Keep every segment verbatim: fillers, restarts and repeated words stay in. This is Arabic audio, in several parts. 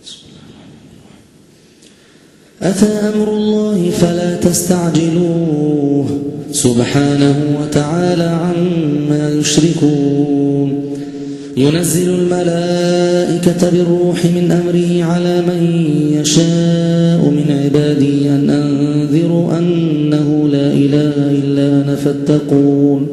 أتى أمر الله فلا تستعجلوه سبحانه وتعالى عما يشركون. ينزل الملائكة بالروح من أمره على من يشاء من عباده أن أنذروا أنه لا إله إلا أنا فاتقون.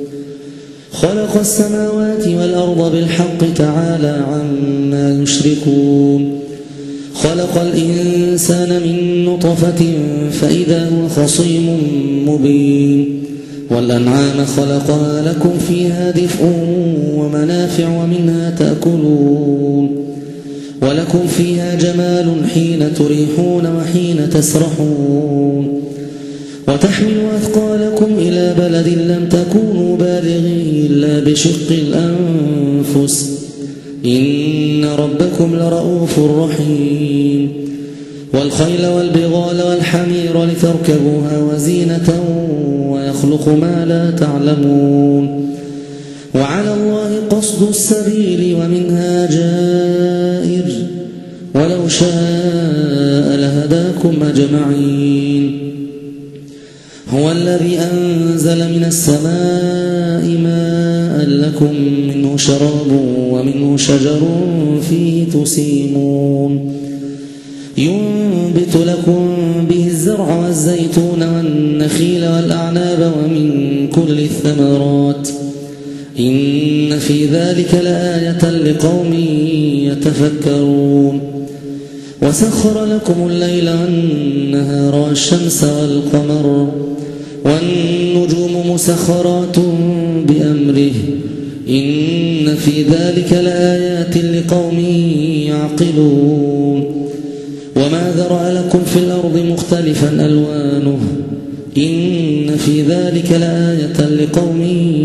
خلق السماوات والأرض بالحق تعالى عما يشركون. خلق الإنسان من نطفة فإذا هو خصيم مبين. والأنعام خلقها لكم فيها دفء ومنافع ومنها تأكلون. ولكم فيها جمال حين تريحون وحين تسرحون. وتحمل أثقالكم إلى بلد لم تكونوا بالغيه إلا بشق الأنفس إن ربكم لرؤوف رحيم. والخيل والبغال والحمير لتركبوها وزينة ويخلق ما لا تعلمون. وعلى الله قصد السبيل ومنها جائر ولو شاء لهداكم أجمعين. هو الذي أنزل من السماء ماء لكم منه شراب ومنه شجر فيه تسيمون. ينبت لكم به الزرع والزيتون والنخيل والأعناب ومن كل الثمرات إن في ذلك لآية لقوم يتفكرون. وسخر لكم الليل والنهار والشمس والقمر والنجوم مسخرات بأمره إن في ذلك لآيات لقوم يعقلون. وما ذرأ لكم في الأرض مختلفا ألوانه إن في ذلك لآية لقوم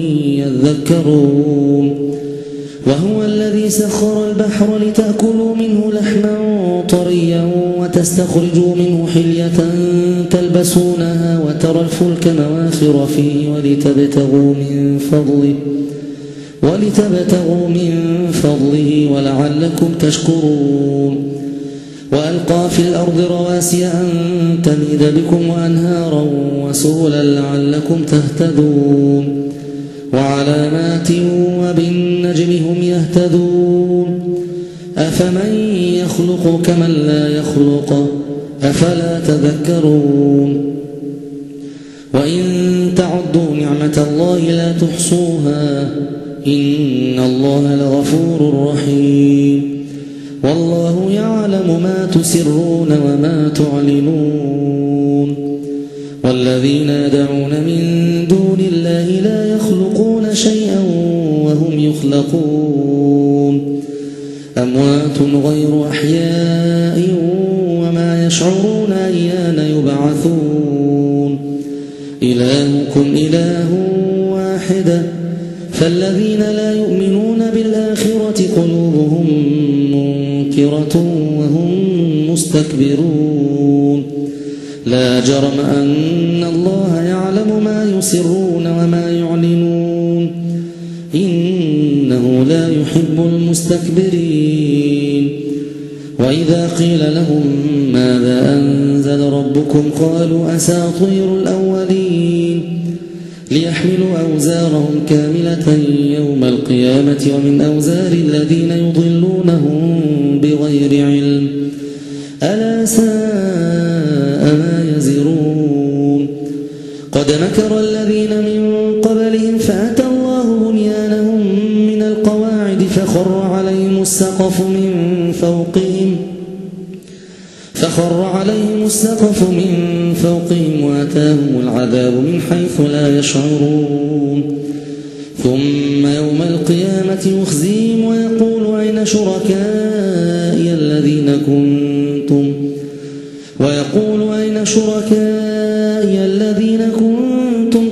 يذكرون. وهو الذي سخر البحر لتأكلوا منه لحما طريا وتستخرجوا منه حلية تلبسونها وترى الفلك مواخر فيه ولتبتغوا من فضله ولتبتغوا من فضله ولعلكم تشكرون. وألقى في الأرض رواسي أن تميد بكم وأنهارا وسبلا لعلكم تهتدون. وعلامات وبالنجم هم يهتدون. أفمن يخلق كمن لا يخلق أفلا تذكرون. وإن تعدوا نعمة الله لا تحصوها إن الله لغفور رحيم. والله يعلم ما تسرون وما تعلنون. والذين يدعون من دون الله لا يخلقون شيئا وهم يخلقون. أموات غير أحياء وما يشعرون أيان يبعثون. إلهكم إله واحد فالذين لا يؤمنون بالآخرة قلوبهم منكرة وهم مستكبرون. لا جرم أن الله يعلم ما يسرون وما يعلنون إنه لا يحب المستكبرين. وإذا قيل لهم ماذا أنزل ربكم قالوا أساطير الأولين ليحملوا أوزارهم كاملة يوم القيامة ومن أوزار الذين يضلونهم بغير علم ألا ساء ما يزرون. قد مكر الذين من قبلهم فأتى الله بنيانهم من القواعد فخر عليهم السقف من فوقهم فخر عليهم السقف من فوقهم وأتاهم العذاب من حيث لا يشعرون. ثم يوم القيامة يخزيهم ويقول أين شركائي الذين كنتم ويقول أين شركائي الذين كنتم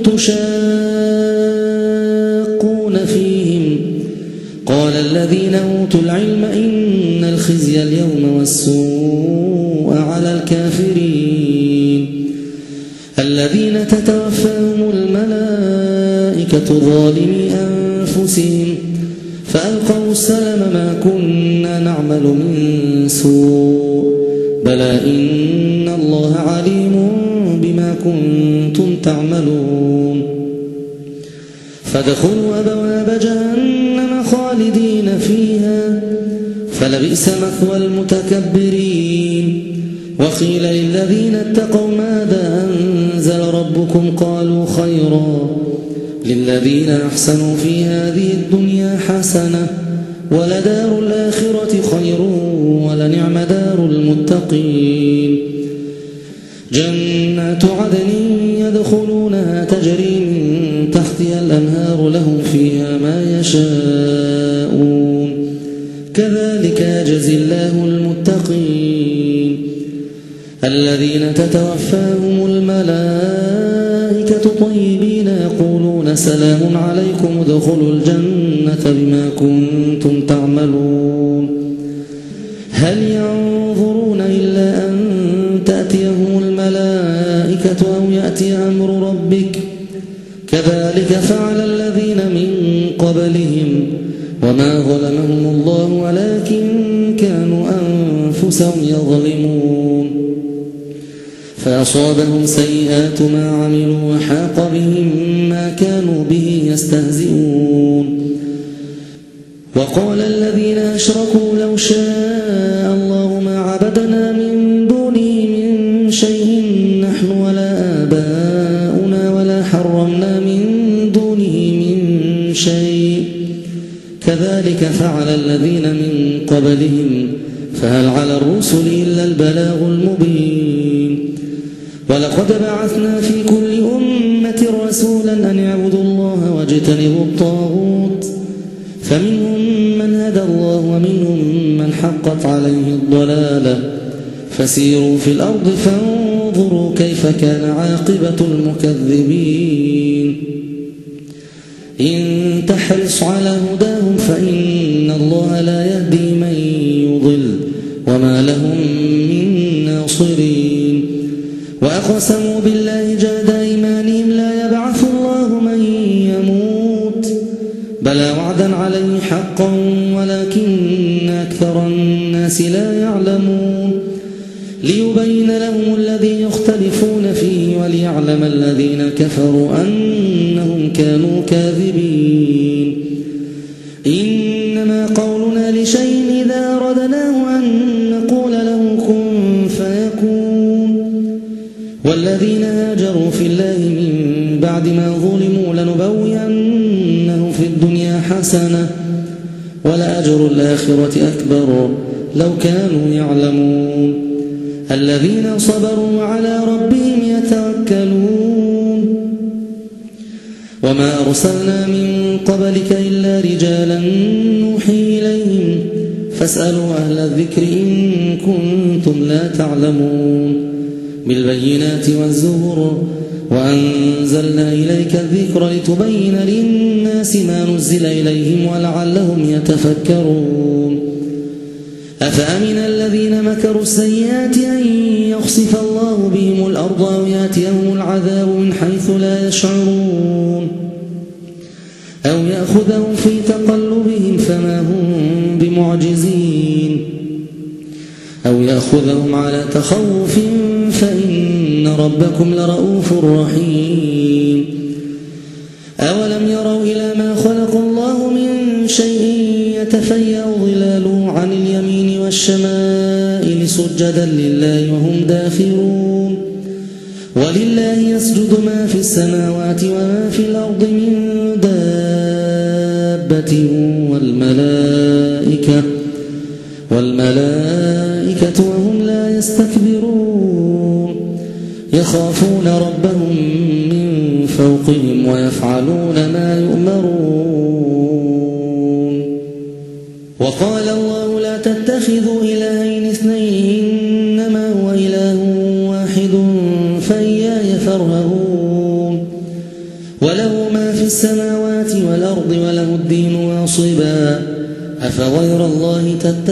تشاقون فيهم قال الذين أوتوا العلم إن الخزي اليوم والسوء على الكافرين الذين تتوفاهم الملائكة ظالمي أنفسهم فألقوا السلم ما كنا نعمل من سوء بلى إن الله عليم بما كنتم تعملون فادخلوا أبواب جهنم خالدين فيها فلبئس مثوى المتكبرين وقيل للذين اتقوا ماذا أنزل ربكم قالوا خيرا للذين أحسنوا في هذه الدنيا حسنة ولدار الآخرة خير ولنعم دار المتقين جنات عدن يدخلونها تجري من تحتها الأنهار لهم فيها ما يشاءون كذلك يجزي الله المتقين الذين تتوفاهم الملائكة طيبين يقولون سلام عليكم ادخلوا الجنة بما كنتم تعملون هل ينظرون إلا أن تأتيهم الملائكة أو يأتي أمر ربك كذلك فعل الذين من قبلهم وما ظلمهم الله ولكن كانوا أنفسهم يظلمون فأصابهم سيئات ما عملوا وحاق بهم ما كانوا به يستهزئون وقال الذين أشركوا لو شاء الله ما عبدنا من دونه من شيء نحن ولا آباؤنا ولا حرمنا من دونه من شيء كذلك فعل الذين من قبلهم فهل على الرسل إلا البلاغ المبين ولقد بعثنا في كل أمة رسولا أن يعبدوا الله واجتنبوا الطاغوت فمنهم من هدى الله ومنهم من حقت عليه الضلالة فسيروا في الأرض فانظروا كيف كان عاقبة المكذبين إن تحرص على هداهم فإن الله لا يهدي من يضل وما لهم من ناصرين وأقسموا بالله جهد أيمانهم لا يبعث الله من يموت بلى وعدا عليه حقا ولكن أكثر الناس لا يعلمون ليبين لهم الذي يختلفون فيه وليعلم الذين كفروا أنهم كانوا كاذبين إنما قولنا لشيء إذا أردناه أن نقول له كن فيكون والذين هاجروا في الله من بعد ما ظلموا لنبوئنهم في الدنيا حسنة ولأجر الآخرة أكبر لو كانوا يعلمون الذين صبروا وعلى ربهم يتوكلون وما أرسلنا من قبلك إلا رجالا نوحي إليهم فاسألوا أهل الذكر إن كنتم لا تعلمون بالبينات والزبر وأنزلنا إليك الذكر لتبين للناس ما نزل إليهم ولعلهم يتفكرون أفأمن الذين مكروا السيئات أن يخسف الله بهم الأرض أو يأتيهم العذاب من حيث لا يشعرون أو يأخذهم في تقلبهم فما هم بمعجزين أو يأخذهم على تخوف فإن ربكم لرؤوف رحيم أولم يروا إلى ما خلق الله من شيء يتفيأ ظلاله عن اليمين والشمائل سجدا لله وهم داخرون ولله يسجد ما في السماوات وما في الأرض من دابة والملائكة والملائكة وهم لا يستكبرون يخافون ربهم من فوقهم ويفعلون ما يؤمرون وقال الله لا تتخذوا إلهين اثنين إنما هو إله واحد فإياي فارهبون وله ما في السماوات والأرض وله الدين واصبا أفغير الله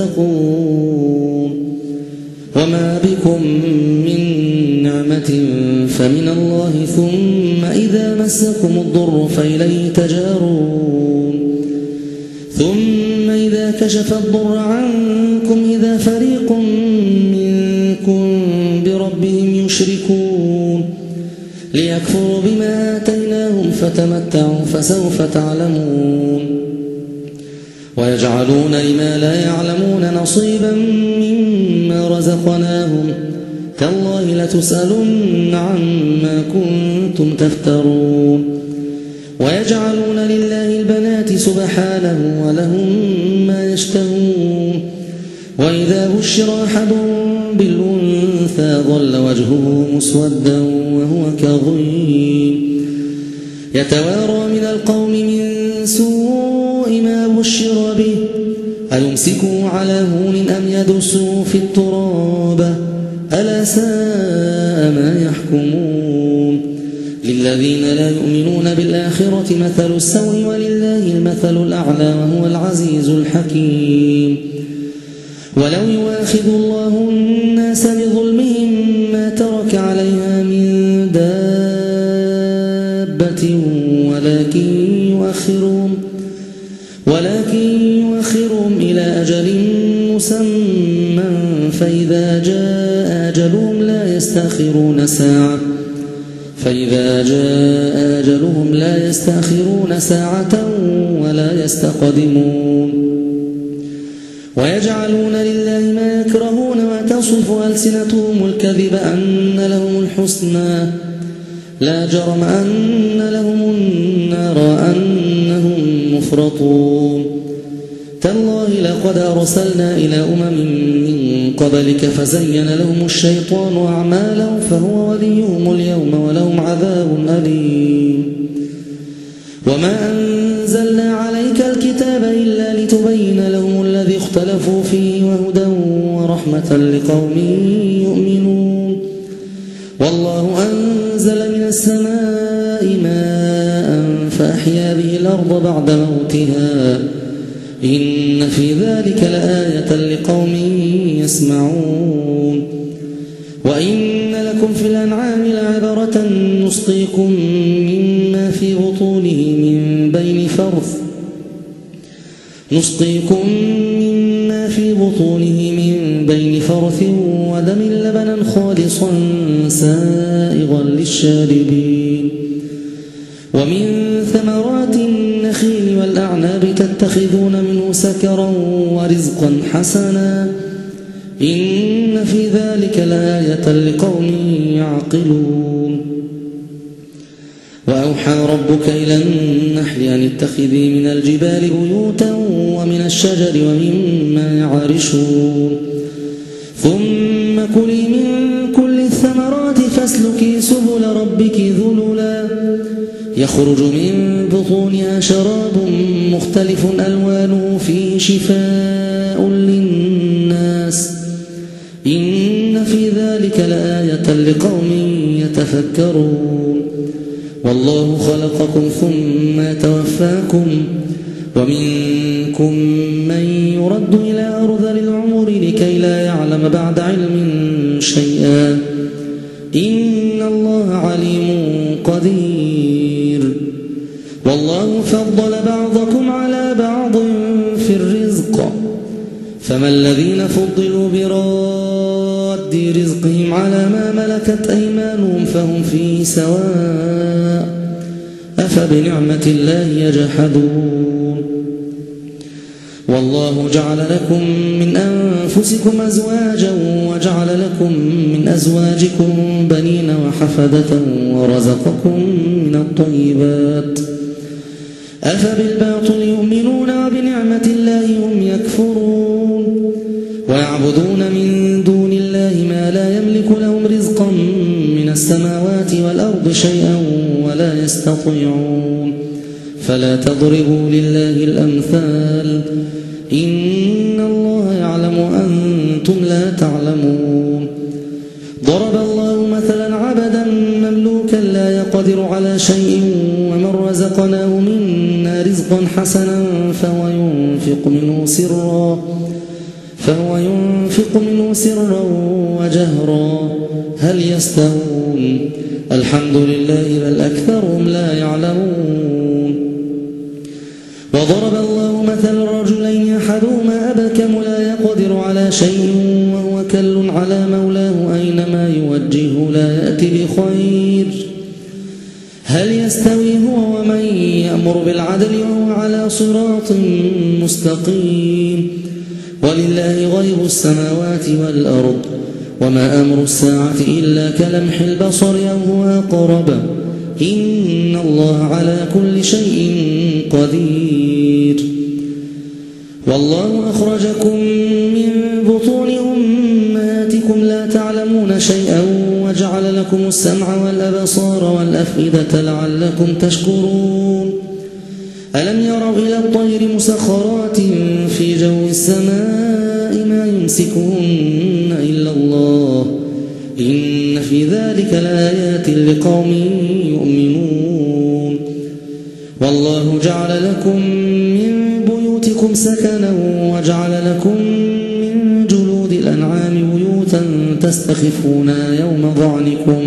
تتقون وما بكم من نعمة فمن الله ثم إذا مسكم الضر فإليه تجارون ثم إذا كشف الضر عنكم إذا فريق منكم بربهم يشركون ليكفروا بما آتيناهم فتمتعوا فسوف تعلمون ويجعلون لما لا يعلمون نصيبا مما رزقناهم تالله لتسألن عما كنتم تفترون ويجعلون لله البنات سبحانه ولهم ما يشتهون وإذا بشر أحدهم بالأنثى ظل وجهه مسودا وهو كظيم يتوارى من القوم من سوء ما بشر به أيمسكه على هون أم يدسه في التراب ألا ساء ما يحكمون للذين لا يؤمنون بالآخرة مثل السوء ولله المثل الأعلى وهو العزيز الحكيم ولو يؤاخذ الله الناس بظلمهم ما ترك عليها من دابة ولكن يؤخرهم ولكن يؤخرهم إلى أجل مسمى فإذا جاء أجلهم لا يستأخرون ساعة فإذا جاء أجلهم لا يستأخرون ساعة ولا يستقدمون ويجعلون لله ما يكرهون وتصف ألسنتهم الكذب أن لهم الحسنى لا جرم أن لهم النار وأنهم مفرطون تالله لقد أرسلنا إلى أمم من قبلك فزين لهم الشيطان أعمالهم فهو وليهم اليوم ولهم عذاب أليم وما أنزلنا عليك الكتاب إلا لتبين لهم الذي اختلفوا فيه وهدى ورحمة لقوم يؤمنون والله أنزل من السماء ماء فأحيا به الأرض بعد موتها إن في ذلك لآية لقوم يسمعون وإن لكم في الأنعام لعبرة نسقيكم مما في بطونه من بين فرث نسقيكم مما في بطونه من بين فرث ودم لبنا خالصا سائغا للشاربين ومن ثمرات النخيل والأعناب تتخذون منه سكرا ورزقا حسنا إن في ذلك لآية لقوم يعقلون وأوحى ربك إلى النحل أن اتخذي من الجبال بيوتا ومن الشجر ومما يعرشون ثم كلي من كل الثمرات فاسلكي سبل ربك ذللا يخرج من بطونها شراب مختلف ألوانه فيه شفاء للناس إن في ذلك لآية لقوم يتفكرون والله خلقكم ثم يتوفاكم ومنكم من يرد إلى أرذل العمر لكي لا يعلم بعد علم شيئا إن الله عليم قدير والله فضل بعضكم على بعض في الرزق فما الذين فضلوا براد رزقهم على ما ملكت أيمانهم فهم فيه سواء أفبنعمة الله يجحدون والله جعل لكم من أنفسكم أزواجا وجعل لكم من أزواجكم بنين وحفدة ورزقكم من الطيبات أفبالباطل يؤمنون وبنعمة الله هم يكفرون ويعبدون من دون الله ما لا يملك لهم رزقا من السماوات والأرض شيئا ولا يستطيعون فلا تضربوا لله الأمثال إن الله يعلم وأنتم لا تعلمون ضرب الله مثلا عبدا مملوكا لا يقدر على شيء ومن رزقناه منا رزقا حسنا فهو ينفق منه سرا فهو ينفق منه سرا وجهرا هل يستوون الحمد لله بل أكثرهم لا يعلمون وضرب الله مثل رجلين أحدهما أبكم لا يقدر على شيء وهو كل على مولاه أينما يوجهه لا يأتي بخير هل يستوي هو ومن يأمر بالعدل وهو على صراط مستقيم ولله غيب السماوات والأرض وما أمر الساعة إلا كلمح البصر أو هو أقرب إن الله على كل شيء قدير والله أخرجكم من بطون أمهاتكم لا تعلمون شيئا وجعل لكم السمع والأبصار والأفئدة لعلكم تشكرون ألم يروا إلى الطير مسخرات في جو السماء ما يمسكهن إلا الله إن في ذلك لآيات لقوم يؤمنون والله جعل لكم من بيوتكم سكنا وجعل لكم من جلود الأنعام بيوتا تستخفونها يوم ظعنكم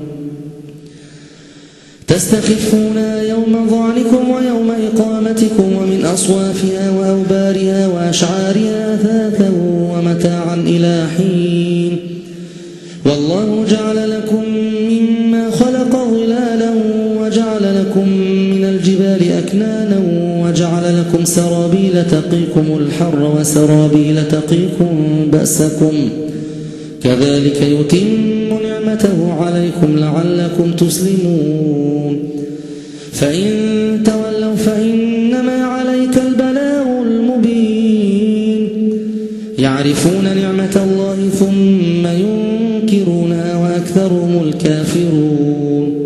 تستخفونها يوم ظعنكم ويوم إقامتكم ومن أصوافها وأوبارها وأشعارها أثاثا ومتاعا إلى حين والله جعل لكم مما خلق ظلالا وجعل لكم من الجبال أكنانا وجعل لكم سرابيل تقيكم الحر وسرابيل تقيكم بأسكم كذلك يتم نعمته عليكم لعلكم تسلمون فإن تولوا فإنما عليك البلاغ المبين يعرفون نعمة الله ثم ينكرونها وأكثرهم الكافرون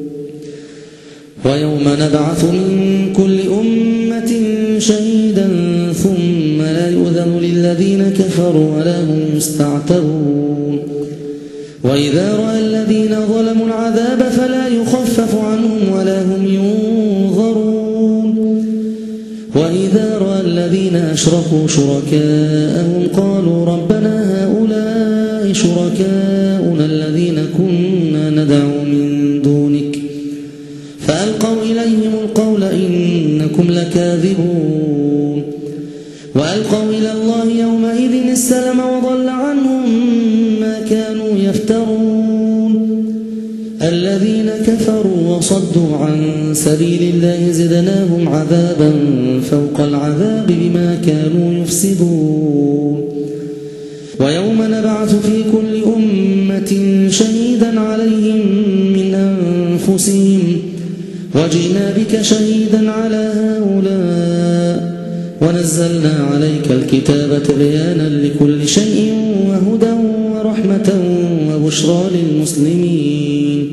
ويوم نبعث من كل أمة شهيدا ثم لا يؤذن للذين كفروا ولا هم يستعتبون وإذا رأى الذين ظلموا العذاب فلا يخفف عنهم ولا هم ينظرون وإذا رأى الذين أشركوا شركاءهم قالوا ربنا هؤلاء شركاؤنا الذين كنا ندعو من دونك فألقوا إليهم القول إنكم لكاذبون وألقوا إلى الله يومئذ السلم وضل عنهم ما كانوا يفترون الذين كفروا وصدوا عن سبيل الله زدناهم عذابا فوق العذاب بما كانوا يفسدون ويوم نبعث في كل أمة شهيدا عليهم من أنفسهم وجئنا بك شهيدا على هؤلاء ونزلنا عليك الكتاب بيانا لكل شيء وهدى ورحمة وبشرى للمسلمين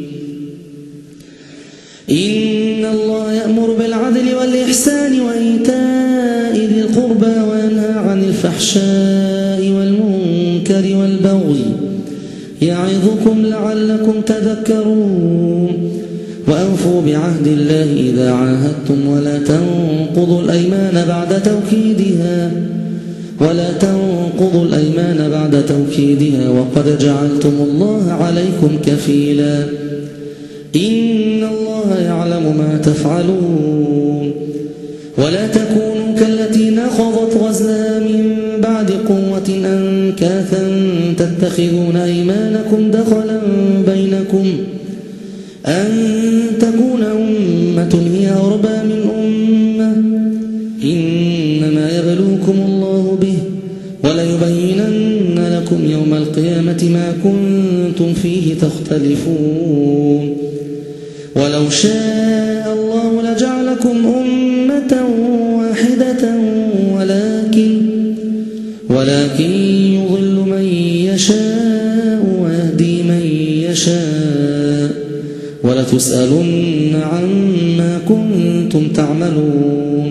إن الله يأمر بالعدل والإحسان وإيتاء ذي القربى وينهى عن الفحشاء والمنكر والبغي يعظكم لعلكم تذكرون وأوفوا بعهد الله إذا عاهدتم ولا تنقضوا الأيمان بعد توكيدها ولا تنقضوا الأيمان بعد توكيدها وقد جعلتم الله عليكم كفيلا إن الله يعلم ما تفعلون ولا تكونوا كالتي نقضت غزلها من بعد قوة أنكاثا تتخذون أيمانكم دخلا بينكم أن تكون أمة هي أربى من أمة إنما يبلوكم الله به وليبينن لكم يوم القيامة ما كنتم فيه تختلفون ولو شاء الله لجعلكم أمة واحدة ولكن ولكن يضل من يشاء ويهدي من يشاء ولتسألن عما كنتم تعملون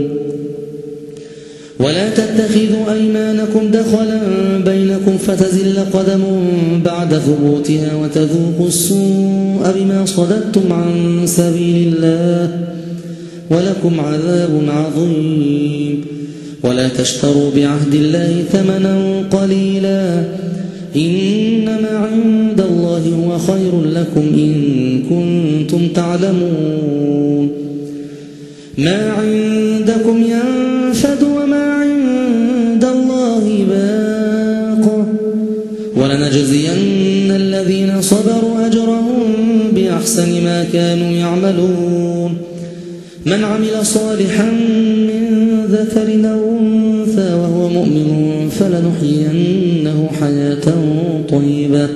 ولا تتخذوا أيمانكم دخلا بينكم فتزل قدم بعد ثبوتها وتذوقوا السوء بما صددتم عن سبيل الله ولكم عذاب عظيم ولا تشتروا بعهد الله ثمنا قليلا إنما عند الله هو خير لكم إن كنتم تعلمون ما عندكم ينفد وما عند الله باق ولنجزين الذين صبروا أجرهم بأحسن ما كانوا يعملون من عمل صالحا من ذكر أو أنثى وهو مؤمن فلنحيينه حياة طيبة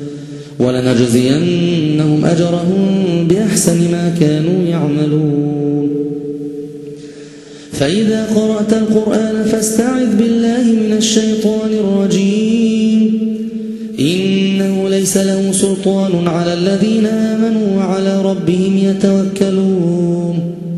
ولنجزينهم أجرهم بأحسن ما كانوا يعملون فإذا قرأت القرآن فاستعذ بالله من الشيطان الرجيم إنه ليس له سلطان على الذين آمنوا وعلى ربهم يتوكلون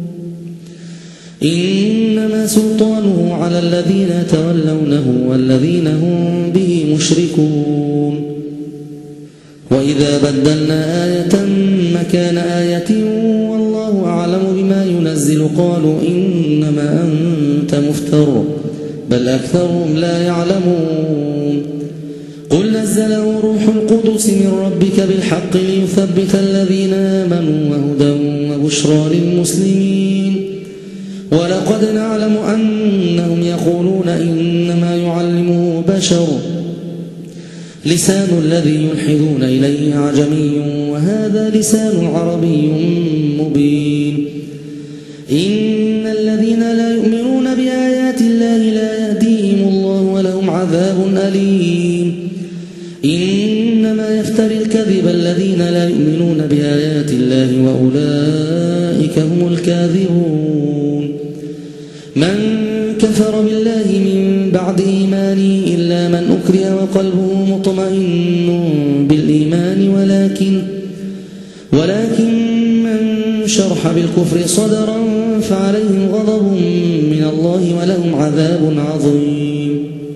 إنما سلطانه على الذين يتولونه والذين هم به مشركون وإذا بدلنا آية مكان آية والله أعلم بما ينزل قالوا إنما أنت مفتر بل أكثرهم لا يعلمون قل نزله روح القدس من ربك بالحق ليثبت الذين آمنوا وهدى وبشرى للمسلمين ولقد نعلم أنهم يقولون إنما يعلمه بشر لسان الذي يلحدون إليه عجمي وهذا لسان عربي مبين إن الذين لا يؤمنون بآيات الله لا يهديهم الله ولهم عذاب أليم إنما يفتري الكذب الذين لا يؤمنون بآيات الله وأولئك هم الكاذبون من كفر بالله من بعد إيمانه إلا من أكره وقلبه مطمئن بالإيمان ولكن ولكن من شرح بالكفر صدرا فعليهم غضب من الله ولهم عذاب عظيم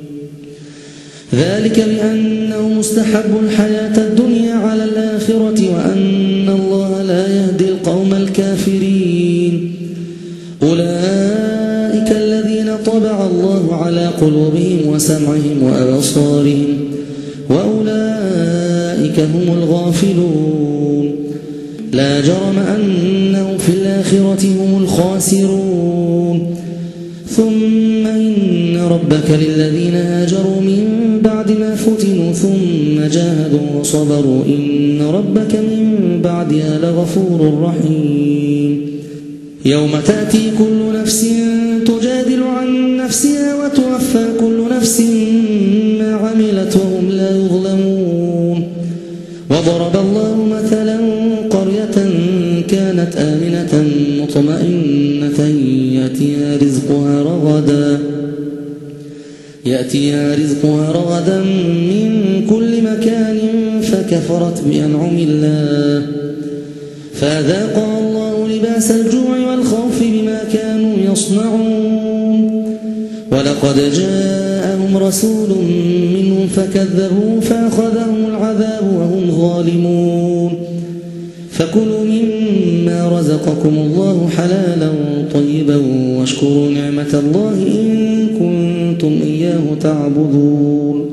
ذلك بأنه مستحب الحياة الدنيا على الآخرة وأن الله لا يهدي القوم الكافرين أولئك الذين طبع الله على قلوبهم وسمعهم وأبصارهم وأولئك هم الغافلون لا جرم أنهم في الآخرة هم الخاسرون ثم إن ربك للذين هاجروا من بعد ما فتنوا ثم جاهدوا وصبروا إن ربك من بعدها لغفور رحيم يوم تأتي كل نفس تجادل عن نفسها وتوفى كل نفس ما عملت وهم لا يظلمون وضرب الله مثلا قرية كانت آمنة مطمئنة يأتيها رزقها رغدا يأتيها رزقها رغدا من كل مكان فكفرت بأنعم الله فأذاقها الله لباس الجوع والخوف بما كانوا يصنعون ولقد جاءهم رسول منهم فكذبوا فأخذهم العذاب وهم ظالمون فكلوا مما رزقكم الله حلالا طيبا واشكروا نعمة الله إن كنتم إياه تعبدون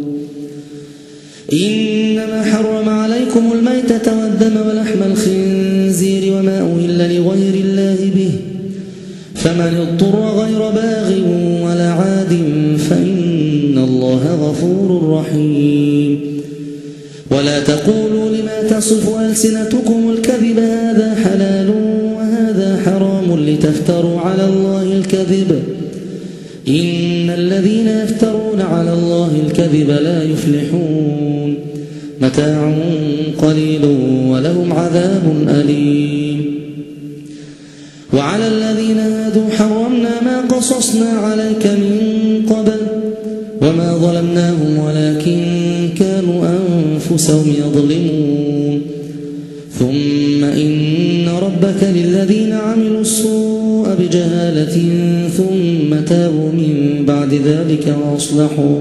إنما حرم عليكم الميتة والدم ولحم الخنزير وما أهل لغير الله به فمن اضطر غير باغ ولا عاد فإن الله غفور رحيم ولا تقولوا لما تصف ألسنتكم الكذب هذا حلال وهذا حرام لتفتروا على الله الكذب إن الذين يفترون على الله الكذب لا يفلحون متاع قليل ولهم عذاب أليم وعلى الذين هادوا حرمنا ما قصصنا عليك من قبل وما ظلمناهم ولكن كانوا أنفسهم يظلمون ثم إن ربك للذين عملوا السوء بجهالة ثم تابوا من بعد ذلك وأصلحوا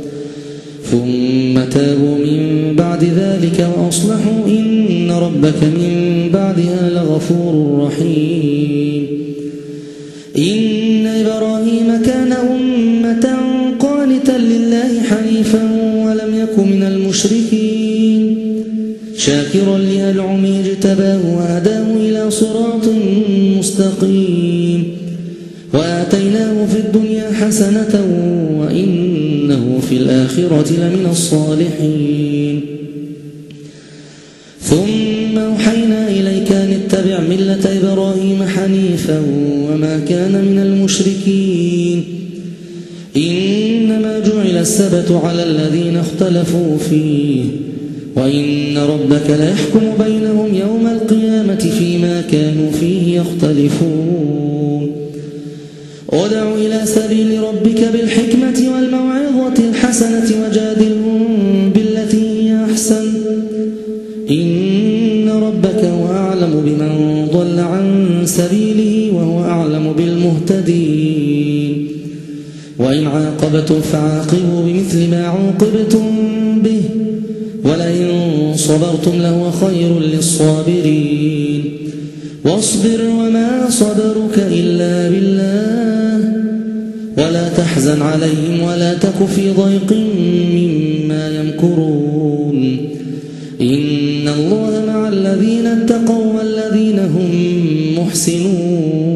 ثم تابوا من بعد ذلك وأصلحوا إن ربك من بعدها لغفور رحيم إن إبراهيم كان أمة قانتا لله حنيفا ولم يك من المشركين شاكرا لأنعمه اجتباه وهداه إلى صراط مستقيم وآتيناه في الدنيا حسنة وإنه في الآخرة لمن الصالحين ثم أوحينا إليك أن اتبع ملة إبراهيم حنيفا وما كان من المشركين إنما جعل السبت على الذين اختلفوا فيه وإن ربك ليحكم بينهم يوم القيامة فيما كانوا فيه يختلفون ادع إلى سبيل ربك بالحكمة والموعظة الحسنة وجادلهم بالتي هي أحسن إن ربك هو أعلم بمن ضل عن سبيله وهو أعلم بالمهتدين وإن عاقبتم فعاقبوا بمثل ما عوقبتم به ولئن صبرتم لهو خير للصابرين واصبر وما صبرك إلا بالله ولا تحزن عليهم ولا تك في ضيق مما يمكرون إن الله مع الذين اتقوا والذين هم محسنون